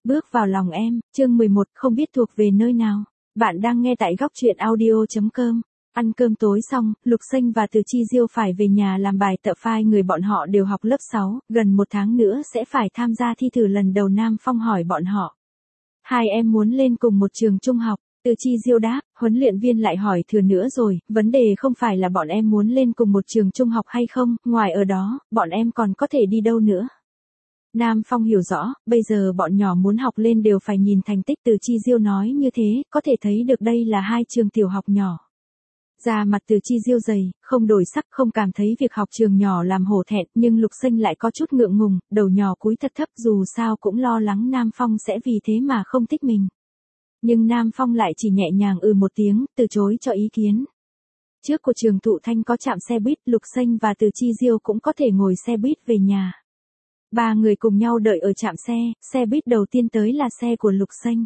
Bước vào lòng em, chương 11, không biết thuộc về nơi nào. Bạn đang nghe tại góc truyện audio.com. Ăn cơm tối xong, Lục Sinh và Từ Chi Diêu phải về nhà làm bài tập file, người bọn họ đều học lớp 6, gần 1 tháng nữa sẽ phải tham gia thi thử lần đầu. Nam Phong hỏi bọn họ. Hai em muốn lên cùng một trường trung học. Từ Chi Diêu đáp, huấn luyện viên lại hỏi thừa nữa rồi, vấn đề không phải là bọn em muốn lên cùng một trường trung học hay không, ngoài ở đó, bọn em còn có thể đi đâu nữa. Nam Phong hiểu rõ, bây giờ bọn nhỏ muốn học lên đều phải nhìn thành tích. Từ Chi Diêu nói như thế, có thể thấy được đây là hai trường tiểu học nhỏ. Da mặt Từ Chi Diêu dày, không đổi sắc, không cảm thấy việc học trường nhỏ làm hổ thẹn, nhưng Lục Sinh lại có chút ngượng ngùng, đầu nhỏ cúi thật thấp, dù sao cũng lo lắng Nam Phong sẽ vì thế mà không thích mình. Nhưng Nam Phong lại chỉ nhẹ nhàng một tiếng, từ chối cho ý kiến. Trước của trường Thụ Thanh có trạm xe buýt, Lục Sinh và Từ Chi Diêu cũng có thể ngồi xe buýt về nhà. Ba người cùng nhau đợi ở trạm xe buýt đầu tiên tới là xe của Lục Sinh.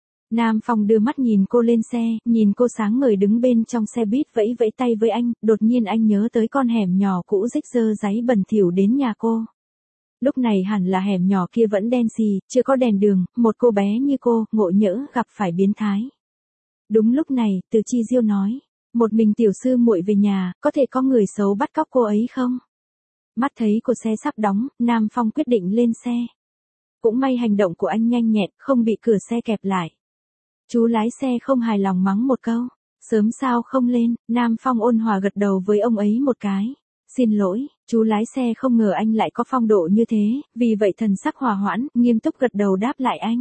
Nam Phong đưa mắt nhìn cô lên xe, nhìn cô sáng ngời đứng bên trong xe buýt vẫy vẫy tay với anh, đột nhiên anh nhớ tới con hẻm nhỏ cũ rích rơ ráy bẩn thỉu đến nhà cô. Lúc này hẳn là hẻm nhỏ kia vẫn đen xì, chưa có đèn đường, một cô bé như cô, ngộ nhỡ gặp phải biến thái. Đúng lúc này, Từ Chi Diêu nói, một mình tiểu sư muội về nhà, có thể có người xấu bắt cóc cô ấy không? Mắt thấy cô xe sắp đóng, Nam Phong quyết định lên xe. Cũng may hành động của anh nhanh nhẹn, không bị cửa xe kẹp lại. Chú lái xe không hài lòng mắng một câu, sớm sao không lên. Nam Phong ôn hòa gật đầu với ông ấy một cái. Xin lỗi, chú lái xe không ngờ anh lại có phong độ như thế, vì vậy thần sắc hòa hoãn, nghiêm túc gật đầu đáp lại anh.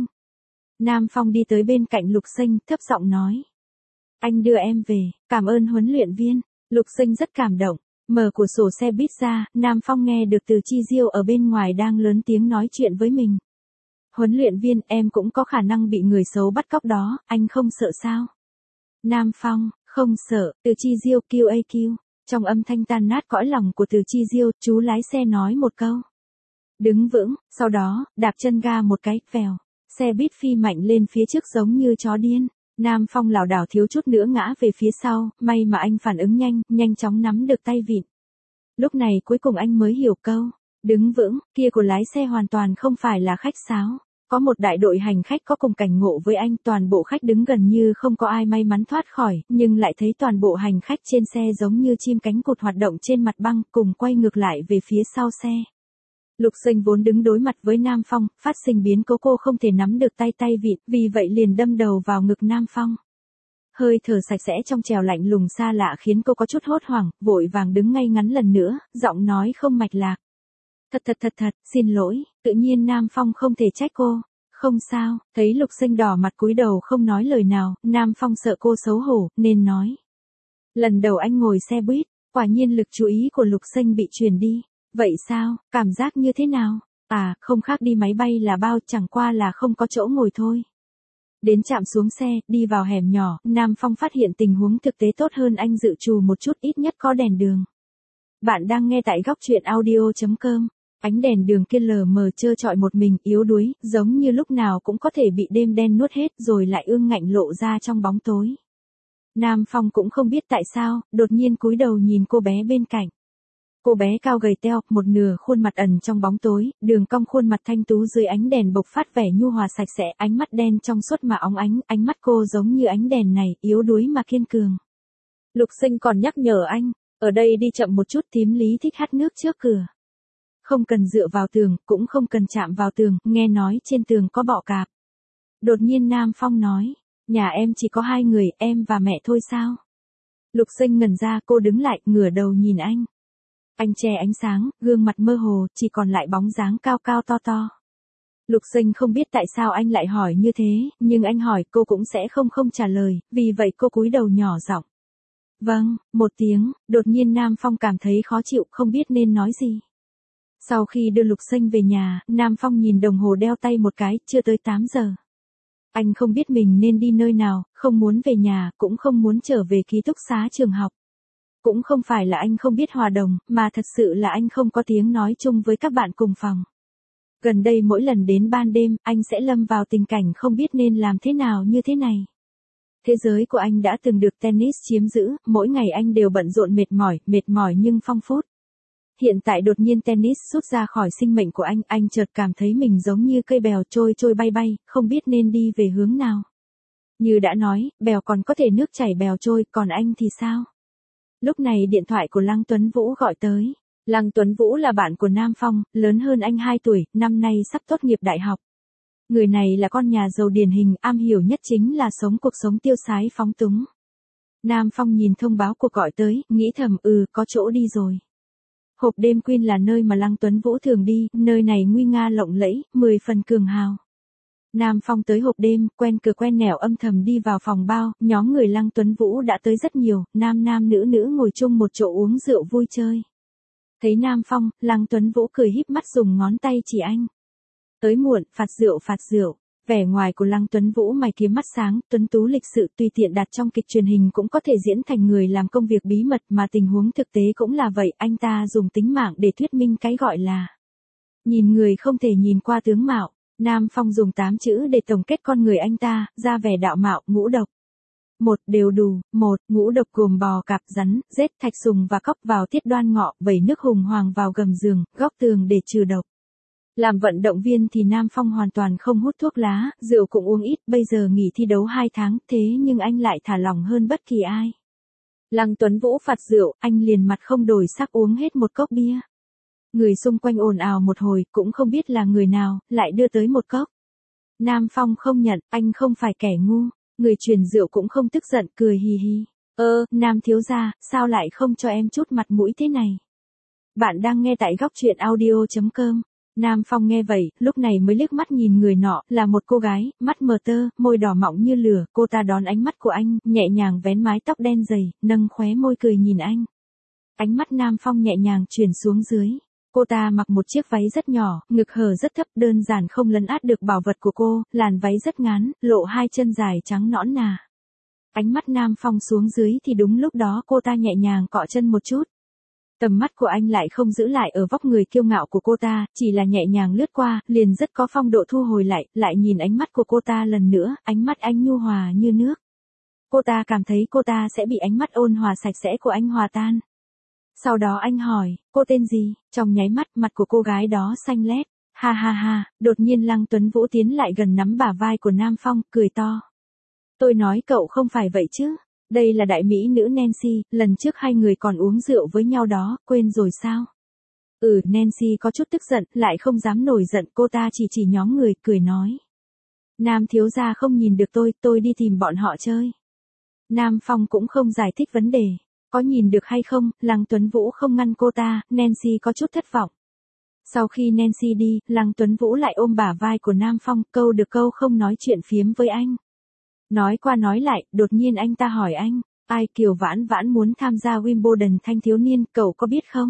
Nam Phong đi tới bên cạnh Lục Sinh, thấp giọng nói. Anh đưa em về, cảm ơn huấn luyện viên. Lục Sinh rất cảm động. Mở cửa sổ xe buýt ra, Nam Phong nghe được Từ Chi Diêu ở bên ngoài đang lớn tiếng nói chuyện với mình. Huấn luyện viên, em cũng có khả năng bị người xấu bắt cóc đó, anh không sợ sao? Nam Phong, không sợ. Từ Chi Diêu QAQ. Trong âm thanh tan nát cõi lòng của Từ Chi Diêu, chú lái xe nói một câu. Đứng vững, sau đó, đạp chân ga một cái, vèo. Xe buýt phi mạnh lên phía trước giống như chó điên. Nam Phong lảo đảo thiếu chút nữa ngã về phía sau, may mà anh phản ứng nhanh, nhanh chóng nắm được tay vịn. Lúc này cuối cùng anh mới hiểu câu, đứng vững, kia của lái xe hoàn toàn không phải là khách sáo. Có một đại đội hành khách có cùng cảnh ngộ với anh, toàn bộ khách đứng gần như không có ai may mắn thoát khỏi, nhưng lại thấy toàn bộ hành khách trên xe giống như chim cánh cụt hoạt động trên mặt băng, cùng quay ngược lại về phía sau xe. Lục Sinh vốn đứng đối mặt với Nam Phong, phát sinh biến cố cô không thể nắm được tay vịn, vì vậy liền đâm đầu vào ngực Nam Phong. Hơi thở sạch sẽ trong trẻo lạnh lùng xa lạ khiến cô có chút hốt hoảng, vội vàng đứng ngay ngắn lần nữa, giọng nói không mạch lạc. Thật, xin lỗi. Tự nhiên Nam Phong không thể trách cô. Không sao. Thấy Lục Sinh đỏ mặt cúi đầu không nói lời nào, Nam Phong sợ cô xấu hổ, nên nói. Lần đầu anh ngồi xe buýt, quả nhiên lực chú ý của Lục Sinh bị truyền đi. Vậy sao, cảm giác như thế nào? À, không khác đi máy bay là bao, chẳng qua là không có chỗ ngồi thôi. Đến trạm xuống xe, đi vào hẻm nhỏ, Nam Phong phát hiện tình huống thực tế tốt hơn anh dự trù một chút, ít nhất có đèn đường. Bạn đang nghe tại góc truyện audio.com. Ánh đèn đường kia lờ mờ trơ trọi một mình, yếu đuối, giống như lúc nào cũng có thể bị đêm đen nuốt hết rồi lại ương ngạnh lộ ra trong bóng tối. Nam Phong cũng không biết tại sao, đột nhiên cúi đầu nhìn cô bé bên cạnh. Cô bé cao gầy teo, một nửa khuôn mặt ẩn trong bóng tối, đường cong khuôn mặt thanh tú dưới ánh đèn bộc phát vẻ nhu hòa sạch sẽ, ánh mắt đen trong suốt mà óng ánh, ánh mắt cô giống như ánh đèn này, yếu đuối mà kiên cường. Lục Sinh còn nhắc nhở anh, ở đây đi chậm một chút, thím Lý thích hát nước trước cửa. Không cần dựa vào tường, cũng không cần chạm vào tường, nghe nói trên tường có bọ cạp. Đột nhiên Nam Phong nói, nhà em chỉ có 2 người, em và mẹ thôi sao? Lục Sinh ngẩn ra, cô đứng lại, ngửa đầu nhìn anh. Anh che ánh sáng, gương mặt mơ hồ, chỉ còn lại bóng dáng cao cao to to. Lục Sinh không biết tại sao anh lại hỏi như thế, nhưng anh hỏi cô cũng sẽ không trả lời, vì vậy cô cúi đầu nhỏ giọng. Vâng, một tiếng, đột nhiên Nam Phong cảm thấy khó chịu, không biết nên nói gì. Sau khi đưa Lục Sinh về nhà, Nam Phong nhìn đồng hồ đeo tay một cái, chưa tới 8 giờ. Anh không biết mình nên đi nơi nào, không muốn về nhà, cũng không muốn trở về ký túc xá trường học. Cũng không phải là anh không biết hòa đồng, mà thật sự là anh không có tiếng nói chung với các bạn cùng phòng. Gần đây mỗi lần đến ban đêm, anh sẽ lâm vào tình cảnh không biết nên làm thế nào như thế này. Thế giới của anh đã từng được tennis chiếm giữ, mỗi ngày anh đều bận rộn mệt mỏi nhưng phong phú. hiện tại đột nhiên tennis rút ra khỏi sinh mệnh của anh chợt cảm thấy mình giống như cây bèo trôi trôi bay bay, không biết nên đi về hướng nào. Như đã nói, bèo còn có thể nước chảy bèo trôi, còn anh thì sao? Lúc này điện thoại của Lăng Tuấn Vũ gọi tới. Lăng Tuấn Vũ là bạn của Nam Phong, lớn hơn anh 2 tuổi, năm nay sắp tốt nghiệp đại học. Người này là con nhà giàu điển hình, am hiểu nhất chính là sống cuộc sống tiêu sái phóng túng. Nam Phong nhìn thông báo cuộc gọi tới, nghĩ thầm có chỗ đi rồi. Hộp đêm Queen là nơi mà Lăng Tuấn Vũ thường đi, nơi này nguy nga lộng lẫy, 10 phần cường hào. Nam Phong tới hộp đêm, quen cửa quen nẻo âm thầm đi vào phòng bao, nhóm người Lăng Tuấn Vũ đã tới rất nhiều, nam nữ ngồi chung một chỗ uống rượu vui chơi. Thấy Nam Phong, Lăng Tuấn Vũ cười híp mắt dùng ngón tay chỉ anh. Tới muộn, phạt rượu. Vẻ ngoài của Lăng Tuấn Vũ mày kiếm mắt sáng, tuấn tú lịch sự tùy tiện đặt trong kịch truyền hình cũng có thể diễn thành người làm công việc bí mật mà tình huống thực tế cũng là vậy, anh ta dùng tính mạng để thuyết minh cái gọi là nhìn người không thể nhìn qua tướng mạo. Nam Phong dùng 8 chữ để tổng kết con người anh ta, ra vẻ đạo mạo, ngũ độc. Một đều đủ, ngũ độc gồm bò cạp rắn, rết thạch sùng và cóc vào tiết đoan ngọ, vẩy nước hùng hoàng vào gầm giường, góc tường để trừ độc. Làm vận động viên thì Nam Phong hoàn toàn không hút thuốc lá, rượu cũng uống ít, bây giờ nghỉ thi đấu 2 tháng, thế nhưng anh lại thả lỏng hơn bất kỳ ai. Lăng Tuấn Vũ phạt rượu, anh liền mặt không đổi sắc uống hết một cốc bia. Người xung quanh ồn ào một hồi, cũng không biết là người nào, lại đưa tới một cốc. Nam Phong không nhận, anh không phải kẻ ngu. Người truyền rượu cũng không tức giận, cười hì hì. Nam thiếu gia, sao lại không cho em chút mặt mũi thế này? Bạn đang nghe tại góc truyện audio.com. Nam Phong nghe vậy, lúc này mới liếc mắt nhìn người nọ, là một cô gái, mắt mờ tơ, môi đỏ mọng như lửa, cô ta đón ánh mắt của anh, nhẹ nhàng vén mái tóc đen dày, nâng khóe môi cười nhìn anh. Ánh mắt Nam Phong nhẹ nhàng chuyển xuống dưới. Cô ta mặc một chiếc váy rất nhỏ, ngực hở rất thấp, đơn giản không lấn át được bảo vật của cô, làn váy rất ngắn, lộ 2 chân dài trắng nõn nà. Ánh mắt Nam Phong xuống dưới thì đúng lúc đó cô ta nhẹ nhàng cọ chân một chút. Tầm mắt của anh lại không giữ lại ở vóc người kiêu ngạo của cô ta, chỉ là nhẹ nhàng lướt qua, liền rất có phong độ thu hồi lại nhìn ánh mắt của cô ta lần nữa, ánh mắt anh nhu hòa như nước. Cô ta cảm thấy cô ta sẽ bị ánh mắt ôn hòa sạch sẽ của anh hòa tan. Sau đó anh hỏi, cô tên gì? Trong nháy mắt, mặt của cô gái đó xanh lét. Ha, đột nhiên Lăng Tuấn Vũ tiến lại gần nắm bả vai của Nam Phong, cười to. Tôi nói cậu không phải vậy chứ? Đây là đại mỹ nữ Nancy, lần trước 2 người còn uống rượu với nhau đó, quên rồi sao? Nancy có chút tức giận, lại không dám nổi giận, cô ta chỉ nhóm người, cười nói. Nam thiếu gia không nhìn được tôi đi tìm bọn họ chơi. Nam Phong cũng không giải thích vấn đề. Có nhìn được hay không, Lăng Tuấn Vũ không ngăn cô ta, Nancy có chút thất vọng. Sau khi Nancy đi, Lăng Tuấn Vũ lại ôm bả vai của Nam Phong, câu được câu không nói chuyện phiếm với anh. Nói qua nói lại, đột nhiên anh ta hỏi anh, ai Kiều Vãn muốn tham gia Wimbledon thanh thiếu niên, cậu có biết không?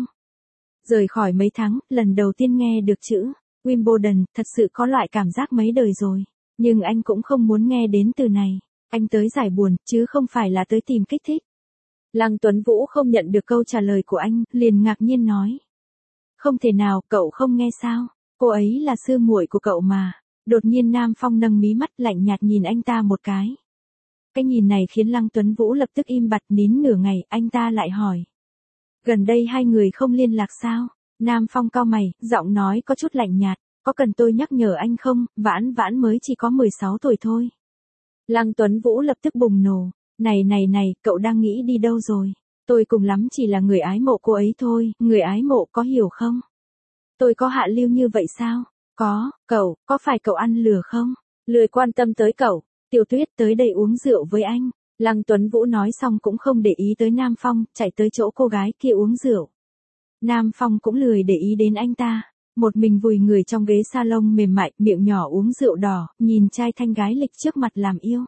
Rời khỏi mấy tháng, lần đầu tiên nghe được chữ Wimbledon, thật sự có loại cảm giác mấy đời rồi. Nhưng anh cũng không muốn nghe đến từ này. Anh tới giải buồn, chứ không phải là tới tìm kích thích. Lăng Tuấn Vũ không nhận được câu trả lời của anh, liền ngạc nhiên nói. Không thể nào, cậu không nghe sao? Cô ấy là sư muội của cậu mà. Đột nhiên Nam Phong nâng mí mắt lạnh nhạt nhìn anh ta một cái. Cái nhìn này khiến Lăng Tuấn Vũ lập tức im bặt nín nửa ngày, anh ta lại hỏi. Gần đây 2 người không liên lạc sao? Nam Phong cau mày, giọng nói có chút lạnh nhạt. Có cần tôi nhắc nhở anh không? Vãn mới chỉ có 16 tuổi thôi. Lăng Tuấn Vũ lập tức bùng nổ. Này, cậu đang nghĩ đi đâu rồi? Tôi cùng lắm chỉ là người ái mộ cô ấy thôi, người ái mộ có hiểu không? Tôi có hạ lưu như vậy sao? Có, có phải cậu ăn lừa không? Lười quan tâm tới cậu, Tiểu Tuyết tới đây uống rượu với anh. Lăng Tuấn Vũ nói xong cũng không để ý tới Nam Phong, chạy tới chỗ cô gái kia uống rượu. Nam Phong cũng lười để ý đến anh ta, một mình vùi người trong ghế salon mềm mại, miệng nhỏ uống rượu đỏ, nhìn trai thanh gái lịch trước mặt làm yêu.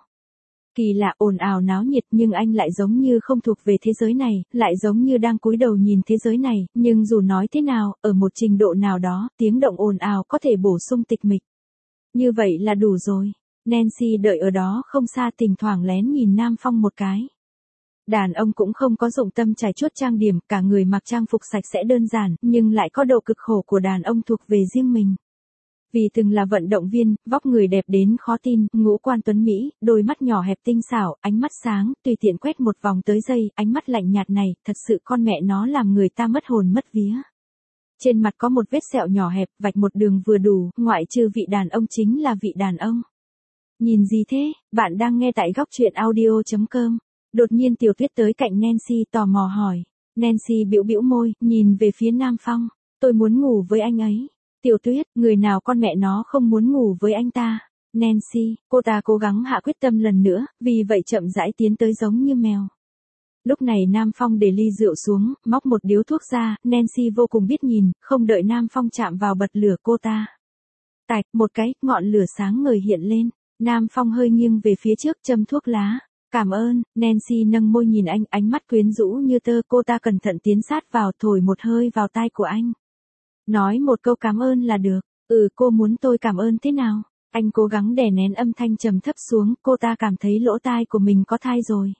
Kỳ lạ ồn ào náo nhiệt nhưng anh lại giống như không thuộc về thế giới này, lại giống như đang cúi đầu nhìn thế giới này, nhưng dù nói thế nào, ở một trình độ nào đó, tiếng động ồn ào có thể bổ sung tịch mịch. Như vậy là đủ rồi. Nancy đợi ở đó không xa thỉnh thoảng lén nhìn Nam Phong một cái. Đàn ông cũng không có dụng tâm trải chuốt trang điểm, cả người mặc trang phục sạch sẽ đơn giản, nhưng lại có độ cực khổ của đàn ông thuộc về riêng mình. Vì từng là vận động viên, vóc người đẹp đến khó tin, ngũ quan tuấn Mỹ, đôi mắt nhỏ hẹp tinh xảo, ánh mắt sáng, tùy tiện quét một vòng tới giây, ánh mắt lạnh nhạt này, thật sự con mẹ nó làm người ta mất hồn mất vía. Trên mặt có một vết sẹo nhỏ hẹp, vạch một đường vừa đủ, ngoại trừ vị đàn ông chính là vị đàn ông. Nhìn gì thế, bạn đang nghe tại góc truyện audio.com. Đột nhiên Tiểu Tuyết tới cạnh Nancy tò mò hỏi. Nancy bĩu bĩu môi, nhìn về phía Nam Phong. Tôi muốn ngủ với anh ấy. Tiểu Tuyết, người nào con mẹ nó không muốn ngủ với anh ta. Nancy, cô ta cố gắng hạ quyết tâm lần nữa, vì vậy chậm rãi tiến tới giống như mèo. Lúc này Nam Phong để ly rượu xuống, móc một điếu thuốc ra, Nancy vô cùng biết nhìn, không đợi Nam Phong chạm vào bật lửa cô ta. Tạch, một cái, ngọn lửa sáng ngời hiện lên. Nam Phong hơi nghiêng về phía trước châm thuốc lá. Cảm ơn, Nancy nâng môi nhìn anh, ánh mắt quyến rũ như tơ, cô ta cẩn thận tiến sát vào thổi một hơi vào tai của anh. Nói một câu cảm ơn là được, cô muốn tôi cảm ơn thế nào? Anh cố gắng đè nén âm thanh trầm thấp xuống, cô ta cảm thấy lỗ tai của mình có thai rồi.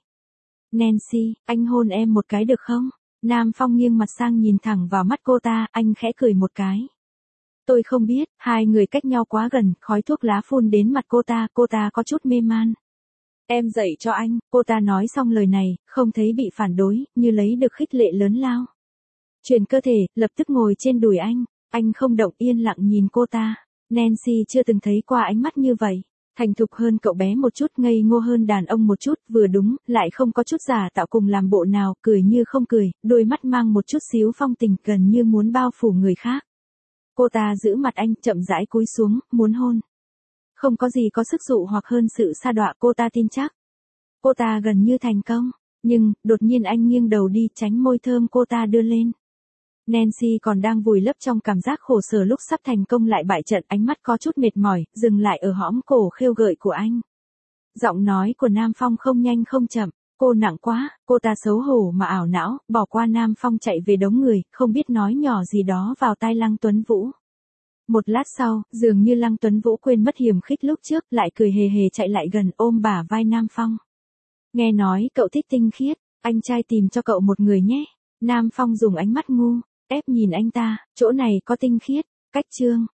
Nancy, anh hôn em một cái được không? Nam Phong nghiêng mặt sang nhìn thẳng vào mắt cô ta, anh khẽ cười một cái. Tôi không biết, hai người cách nhau quá gần, khói thuốc lá phun đến mặt cô ta có chút mê man. Em dạy cho anh, cô ta nói xong lời này, không thấy bị phản đối, như lấy được khích lệ lớn lao. Chuyển cơ thể, lập tức ngồi trên đùi anh không động yên lặng nhìn cô ta. Nancy chưa từng thấy qua ánh mắt như vậy. Thành thục hơn cậu bé một chút, ngây ngô hơn đàn ông một chút, vừa đúng, lại không có chút giả tạo cùng làm bộ nào, cười như không cười, đôi mắt mang một chút xíu phong tình gần như muốn bao phủ người khác. Cô ta giữ mặt anh, chậm rãi cúi xuống, muốn hôn. Không có gì có sức dụ hoặc hơn sự sa đọa, cô ta tin chắc. Cô ta gần như thành công, nhưng, đột nhiên anh nghiêng đầu đi tránh môi thơm cô ta đưa lên. Nancy còn đang vùi lấp trong cảm giác khổ sở lúc sắp thành công lại bại trận, ánh mắt có chút mệt mỏi, dừng lại ở hõm cổ khêu gợi của anh. Giọng nói của Nam Phong không nhanh không chậm, cô nặng quá, cô ta xấu hổ mà ảo não, bỏ qua Nam Phong chạy về đống người, không biết nói nhỏ gì đó vào tai Lăng Tuấn Vũ. Một lát sau, dường như Lăng Tuấn Vũ quên mất hiềm khích lúc trước, lại cười hề hề chạy lại gần ôm bả vai Nam Phong. Nghe nói cậu thích tinh khiết, anh trai tìm cho cậu một người nhé. Nam Phong dùng ánh mắt ngu ép nhìn anh ta, chỗ này có tinh khiết, cách chương.